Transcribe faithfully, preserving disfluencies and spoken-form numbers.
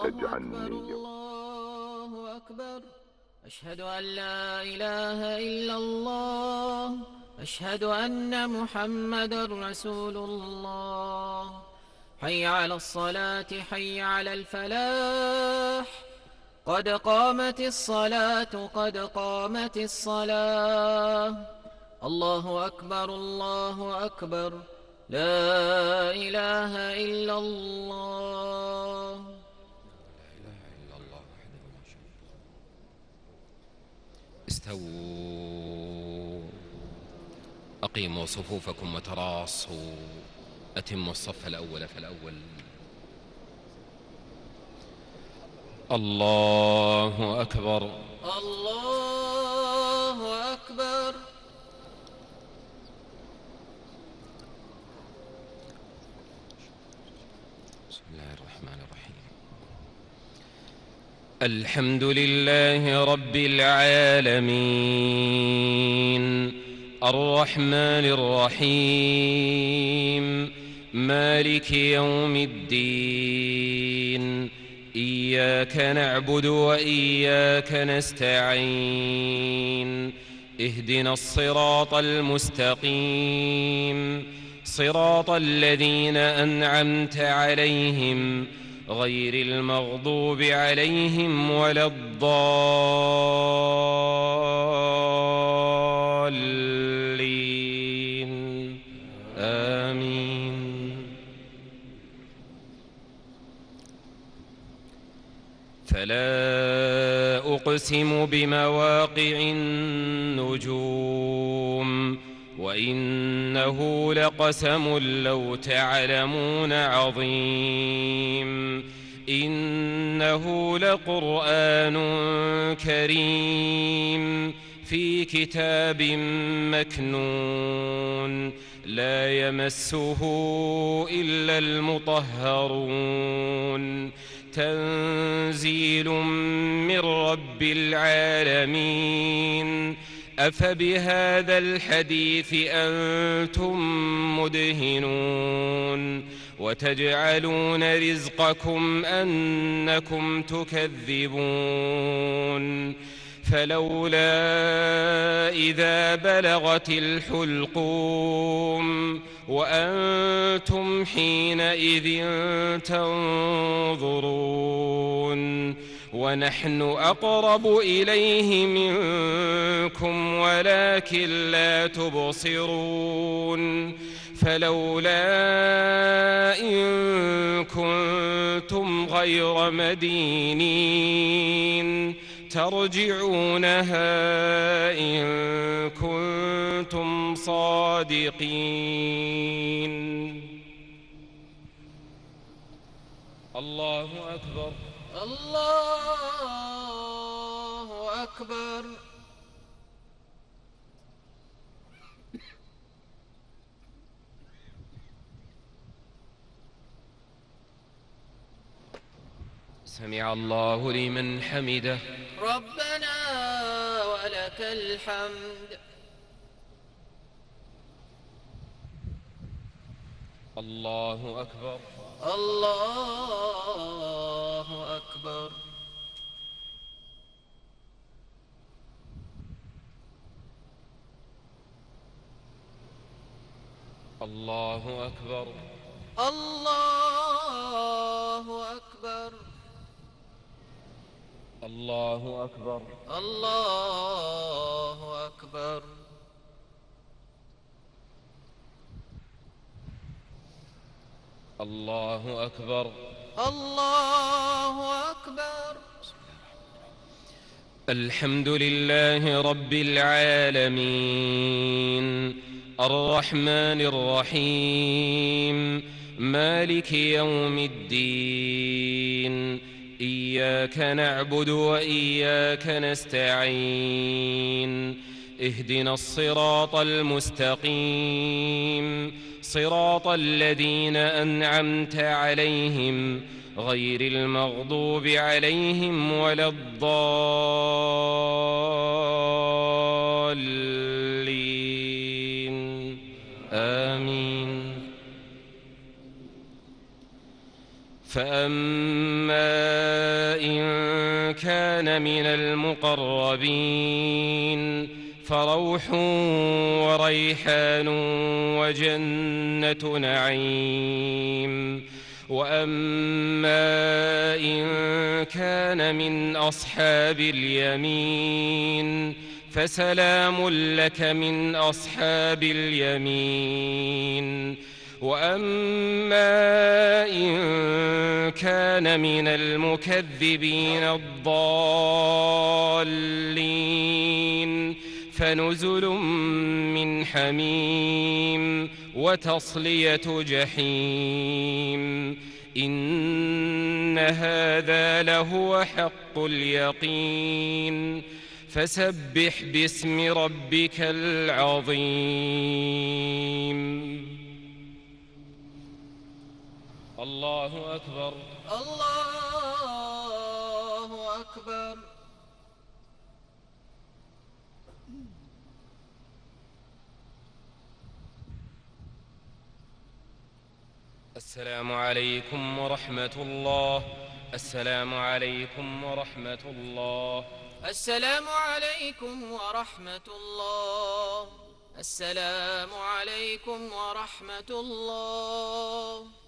تجعلني. الله أكبر. أشهد أن لا إله إلا الله. أشهد أن محمدًا رسول الله. حي على الصلاة، حي على الفلاح. قد قامت الصلاة، قد قامت الصلاة. الله أكبر، الله أكبر. لا إله إلا الله. لا إله إلا الله وحده لا شريك له. استووا، أقيموا صفوفكم وتراصوا، أتموا الصف الأول فالأول. الله أكبر، الله أكبر. بسم الله الرحمن الرحيم. الحمد لله رب العالمين، الرحمن الرحيم، مالك يوم الدين. إياك نعبد وإياك نستعين. اهدنا الصراط المستقيم، صراط الذين أنعمت عليهم غير المغضوب عليهم ولا الضالين. آمين. فلا أقسم بمواقع النجوم، وإنه لقسم لو تعلمون عظيم. إنه لقرآن كريم في كتاب مكنون، لا يمسه إلا المطهرون. تنزيل من رب العالمين. أفبهذا الحديث أنتم مدهنون، وتجعلون رزقكم أنكم تكذبون. فلولا إذا بلغت الحلقوم وأنتم حينئذ تنظرون، ونحن أقرب إليه منكم ولكن لا تبصرون. فلولا إن كنتم غير مدينين ترجعونها إن كنتم صادقين. الله أكبر، الله أكبر. سمع الله لمن حمده. ربنا ولك الحمد. الله أكبر، الله أكبر. الله أكبر، الله أكبر. الله أكبر، الله أكبر. الله أكبر، الله أكبر. الحمد لله رب العالمين، الرحمن الرحيم، مالك يوم الدين. إياك نعبد وإياك نستعين. اهدنا الصراط المستقيم، صراط الذين أنعمت عليهم غير المغضوب عليهم ولا الضالين. آمين. فأما إن كان من المقربين فروح وريحان وجنة نعيم. وأما إن كان من أصحاب اليمين فسلام لك من أصحاب اليمين. وأما إن كان من المكذبين الضالين فنزل من حميم وتصلية جحيم. إن هذا لهو حق اليقين. فسبح باسم ربك العظيم. الله أكبر. الله أكبر. السلام عليكم ورحمة الله. السلام عليكم ورحمة الله. السلام عليكم ورحمة الله. السلام عليكم ورحمة الله.